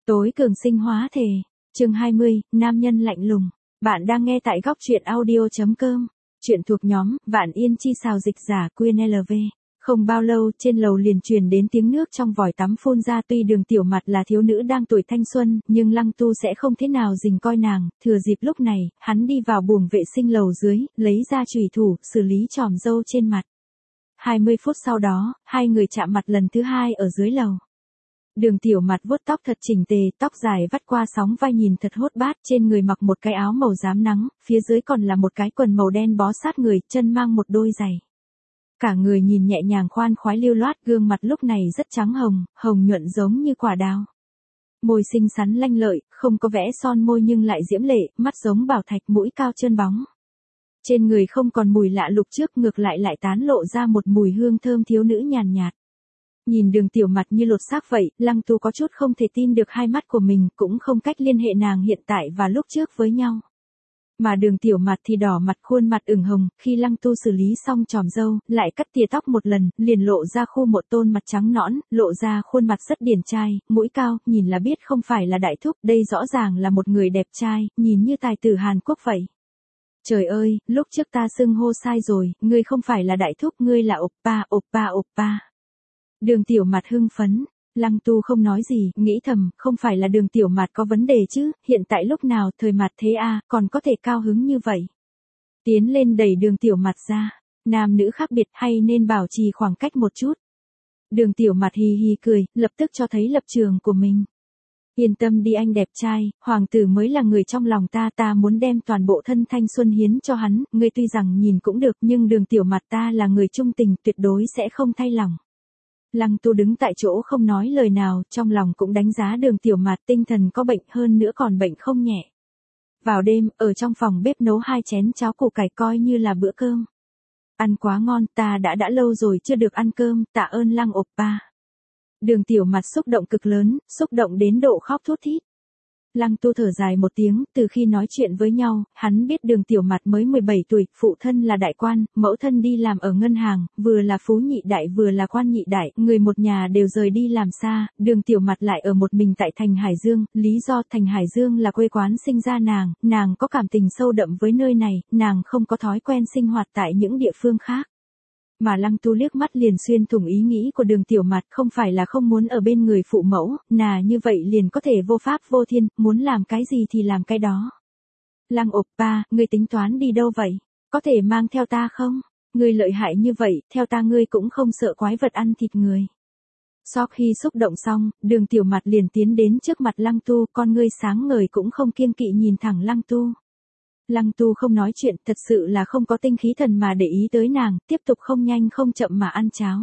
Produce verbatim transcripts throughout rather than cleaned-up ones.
Tối cường sinh hóa thể. Chương hai mươi, nam nhân lạnh lùng. Bạn đang nghe tại góc truyện audio chấm com. Chuyện thuộc nhóm Vạn Yên Chi xào dịch giả Quyên lờ vê. Không bao lâu, trên lầu liền truyền đến tiếng nước trong vòi tắm phun ra. Tuy Đường Tiểu Mặt là thiếu nữ đang tuổi thanh xuân, nhưng Lăng Tu sẽ không thế nào dình coi nàng. Thừa dịp lúc này, hắn đi vào buồng vệ sinh lầu dưới, lấy ra chùy thủ, xử lý chòm râu trên mặt. hai mươi phút sau đó, hai người chạm mặt lần thứ hai ở dưới lầu. Đường Tiểu Mặt vuốt tóc thật chỉnh tề, tóc dài vắt qua sóng vai nhìn thật hốt bát, trên người mặc một cái áo màu rám nắng, phía dưới còn là một cái quần màu đen bó sát người, chân mang một đôi giày. Cả người nhìn nhẹ nhàng khoan khoái lưu loát, gương mặt lúc này rất trắng hồng, hồng nhuận giống như quả đào. Môi xinh xắn lanh lợi, không có vẽ son môi nhưng lại diễm lệ, mắt giống bảo thạch, mũi cao chân bóng. Trên người không còn mùi lạ lục trước, ngược lại lại tán lộ ra một mùi hương thơm thiếu nữ nhàn nhạt. Nhìn Đường Tiểu Mặt như lột xác vậy, Lăng Tu có chút không thể tin được hai mắt của mình, cũng không cách liên hệ nàng hiện tại và lúc trước với nhau. Mà Đường Tiểu Mặt thì đỏ mặt, khuôn mặt ửng hồng, khi Lăng Tu xử lý xong chòm râu, lại cắt tỉa tóc một lần, liền lộ ra khu một tôn mặt trắng nõn, lộ ra khuôn mặt rất điển trai, mũi cao, nhìn là biết không phải là đại thúc, đây rõ ràng là một người đẹp trai, nhìn như tài tử Hàn Quốc vậy. Trời ơi, lúc trước ta xưng hô sai rồi, ngươi không phải là đại thúc, ngươi là oppa, oppa, oppa. Đường Tiểu Mặt hưng phấn, Lăng Tu không nói gì, nghĩ thầm, không phải là Đường Tiểu Mặt có vấn đề chứ, hiện tại lúc nào, thời mặt thế a, còn có thể cao hứng như vậy. Tiến lên đẩy Đường Tiểu Mặt ra, nam nữ khác biệt hay nên bảo trì khoảng cách một chút. Đường Tiểu Mặt hì hì cười, lập tức cho thấy lập trường của mình. Yên tâm đi anh đẹp trai, hoàng tử mới là người trong lòng ta, ta muốn đem toàn bộ thân thanh xuân hiến cho hắn, ngươi tuy rằng nhìn cũng được nhưng Đường Tiểu Mặt ta là người trung tình, tuyệt đối sẽ không thay lòng. Lăng Tu đứng tại chỗ không nói lời nào, trong lòng cũng đánh giá Đường Tiểu Mặt tinh thần có bệnh, hơn nữa còn bệnh không nhẹ. Vào đêm, ở trong phòng bếp nấu hai chén cháo củ cải coi như là bữa cơm. Ăn quá ngon, ta đã đã lâu rồi chưa được ăn cơm, tạ ơn Lăng oppa. Đường Tiểu Mặt xúc động cực lớn, xúc động đến độ khóc thút thít. Lăng Tu thở dài một tiếng, từ khi nói chuyện với nhau, hắn biết Đường Tiểu Mặt mới mười bảy tuổi, phụ thân là đại quan, mẫu thân đi làm ở ngân hàng, vừa là phú nhị đại vừa là quan nhị đại, người một nhà đều rời đi làm xa, Đường Tiểu Mặt lại ở một mình tại thành Hải Dương, lý do thành Hải Dương là quê quán sinh ra nàng, nàng có cảm tình sâu đậm với nơi này, nàng không có thói quen sinh hoạt tại những địa phương khác. Mà Lăng Tu liếc mắt liền xuyên thủng ý nghĩ của Đường Tiểu Mặt, không phải là không muốn ở bên người phụ mẫu, nà như vậy liền có thể vô pháp vô thiên, muốn làm cái gì thì làm cái đó. Lăng oppa, ngươi tính toán đi đâu vậy? Có thể mang theo ta không? Ngươi lợi hại như vậy, theo ta ngươi cũng không sợ quái vật ăn thịt người. Sau khi xúc động xong, Đường Tiểu Mặt liền tiến đến trước mặt Lăng Tu, con ngươi sáng ngời cũng không kiêng kỵ nhìn thẳng Lăng Tu. Lăng Tu không nói chuyện, thật sự là không có tinh khí thần mà để ý tới nàng, tiếp tục không nhanh không chậm mà ăn cháo.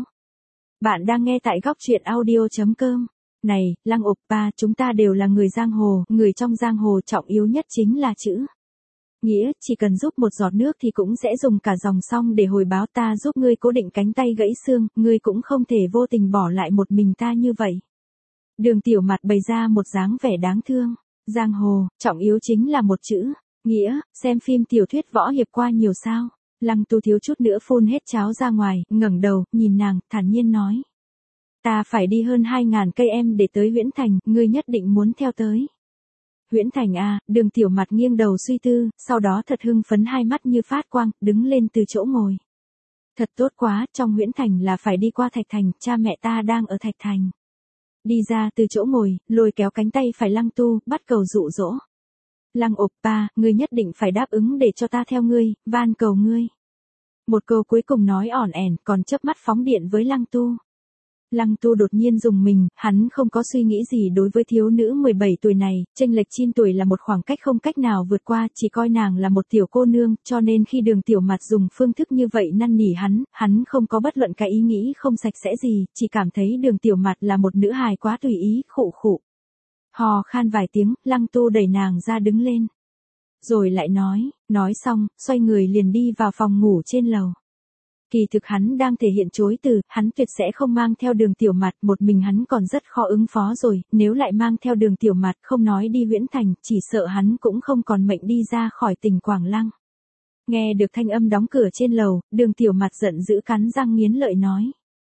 Bạn đang nghe tại góc truyện audio chấm com. Này, Lăng oppa, chúng ta đều là người giang hồ, người trong giang hồ trọng yếu nhất chính là chữ nghĩa, chỉ cần giúp một giọt nước thì cũng sẽ dùng cả dòng sông để hồi báo, ta giúp ngươi cố định cánh tay gãy xương, ngươi cũng không thể vô tình bỏ lại một mình ta như vậy. Đường Tiểu Mặt bày ra một dáng vẻ đáng thương. Giang hồ, trọng yếu chính là một chữ nghĩa, xem phim tiểu thuyết võ hiệp qua nhiều sao. Lăng Tu thiếu chút nữa phun hết cháo ra ngoài, ngẩng đầu, nhìn nàng, thản nhiên nói. Ta phải đi hơn hai ngàn cây em để tới Huyễn Thành, ngươi nhất định muốn theo tới. Huyễn Thành à, Đường Tiểu Mặt nghiêng đầu suy tư, sau đó thật hưng phấn, hai mắt như phát quang, đứng lên từ chỗ ngồi. Thật tốt quá, trong Huyễn Thành là phải đi qua Thạch Thành, cha mẹ ta đang ở Thạch Thành. Đi ra từ chỗ ngồi, lôi kéo cánh tay phải Lăng Tu, bắt cầu dụ dỗ. Lăng oppa, ngươi nhất định phải đáp ứng để cho ta theo ngươi, van cầu ngươi. Một câu cuối cùng nói ỏn ẻn, còn chớp mắt phóng điện với Lăng Tu. Lăng Tu đột nhiên rùng mình, hắn không có suy nghĩ gì đối với thiếu nữ mười bảy tuổi này, chênh lệch chín tuổi là một khoảng cách không cách nào vượt qua, chỉ coi nàng là một tiểu cô nương, cho nên khi Đường Tiểu Mặt dùng phương thức như vậy năn nỉ hắn, hắn không có bất luận cái ý nghĩ không sạch sẽ gì, chỉ cảm thấy Đường Tiểu Mặt là một nữ hài quá tùy ý, khụ khụ. Hò khan vài tiếng, Lăng Tu đẩy nàng ra đứng lên. Rồi lại nói, nói xong, xoay người liền đi vào phòng ngủ trên lầu. Kỳ thực hắn đang thể hiện chối từ, hắn tuyệt sẽ không mang theo Đường Tiểu Mặt, một mình hắn còn rất khó ứng phó rồi, nếu lại mang theo Đường Tiểu Mặt không nói đi Huyễn Thành, chỉ sợ hắn cũng không còn mệnh đi ra khỏi tỉnh Quảng Lăng. Nghe được thanh âm đóng cửa trên lầu, Đường Tiểu Mặt giận dữ cắn răng nghiến lợi nói.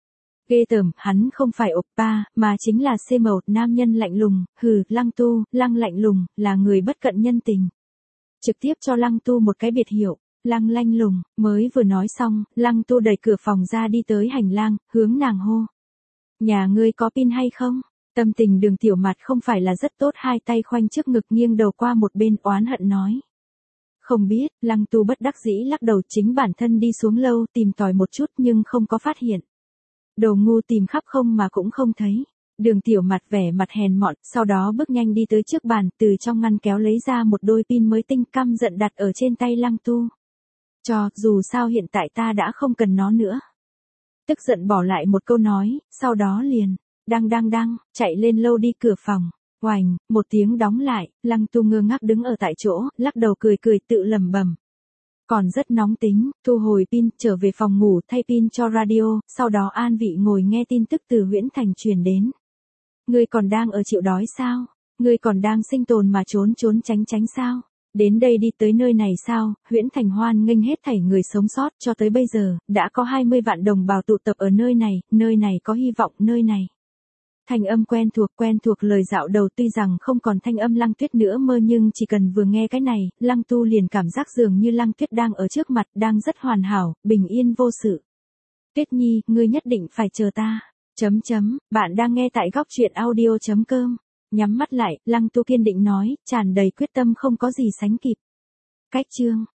Ghê tởm, hắn không phải oppa, mà chính là C một, nam nhân lạnh lùng, hừ, Lăng Tu, Lăng lạnh lùng, là người bất cận nhân tình. Trực tiếp cho Lăng Tu một cái biệt hiệu, Lăng lanh lùng, mới vừa nói xong, Lăng Tu đẩy cửa phòng ra đi tới hành lang, hướng nàng hô. Nhà ngươi có pin hay không? Tâm tình Đường Tiểu Mặt không phải là rất tốt, hai tay khoanh trước ngực nghiêng đầu qua một bên oán hận nói. Không biết, Lăng Tu bất đắc dĩ lắc đầu, chính bản thân đi xuống lâu tìm tòi một chút nhưng không có phát hiện. Đồ ngu tìm khắp không mà cũng không thấy. Đường Tiểu Mặt vẻ mặt hèn mọn, sau đó bước nhanh đi tới trước bàn, từ trong ngăn kéo lấy ra một đôi pin mới tinh, căm giận đặt ở trên tay Lăng Tu. Cho, dù sao hiện tại ta đã không cần nó nữa. Tức giận bỏ lại một câu nói, sau đó liền, đăng đăng đăng, chạy lên lâu đi cửa phòng. Oành, một tiếng đóng lại, Lăng Tu ngơ ngác đứng ở tại chỗ, lắc đầu cười cười tự lẩm bẩm. Còn rất nóng tính, thu hồi pin, trở về phòng ngủ thay pin cho radio, sau đó an vị ngồi nghe tin tức từ Huyễn Thành truyền đến. Ngươi còn đang ở chịu đói sao? Ngươi còn đang sinh tồn mà trốn trốn tránh tránh sao? Đến đây đi tới nơi này sao? Huyễn Thành hoan nghênh hết thảy người sống sót, cho tới bây giờ, đã có hai mươi vạn đồng bào tụ tập ở nơi này, nơi này có hy vọng, nơi này. Thanh âm quen thuộc quen thuộc lời dạo đầu, tuy rằng không còn thanh âm Lăng Tuyết nữa mơ, nhưng chỉ cần vừa nghe cái này, Lăng Tu liền cảm giác dường như Lăng Tuyết đang ở trước mặt, đang rất hoàn hảo, bình yên vô sự. Tuyết Nhi, ngươi nhất định phải chờ ta. Chấm chấm, bạn đang nghe tại góc truyện audio chấm com. Nhắm mắt lại, Lăng Tu kiên định nói, tràn đầy quyết tâm không có gì sánh kịp. Cách chương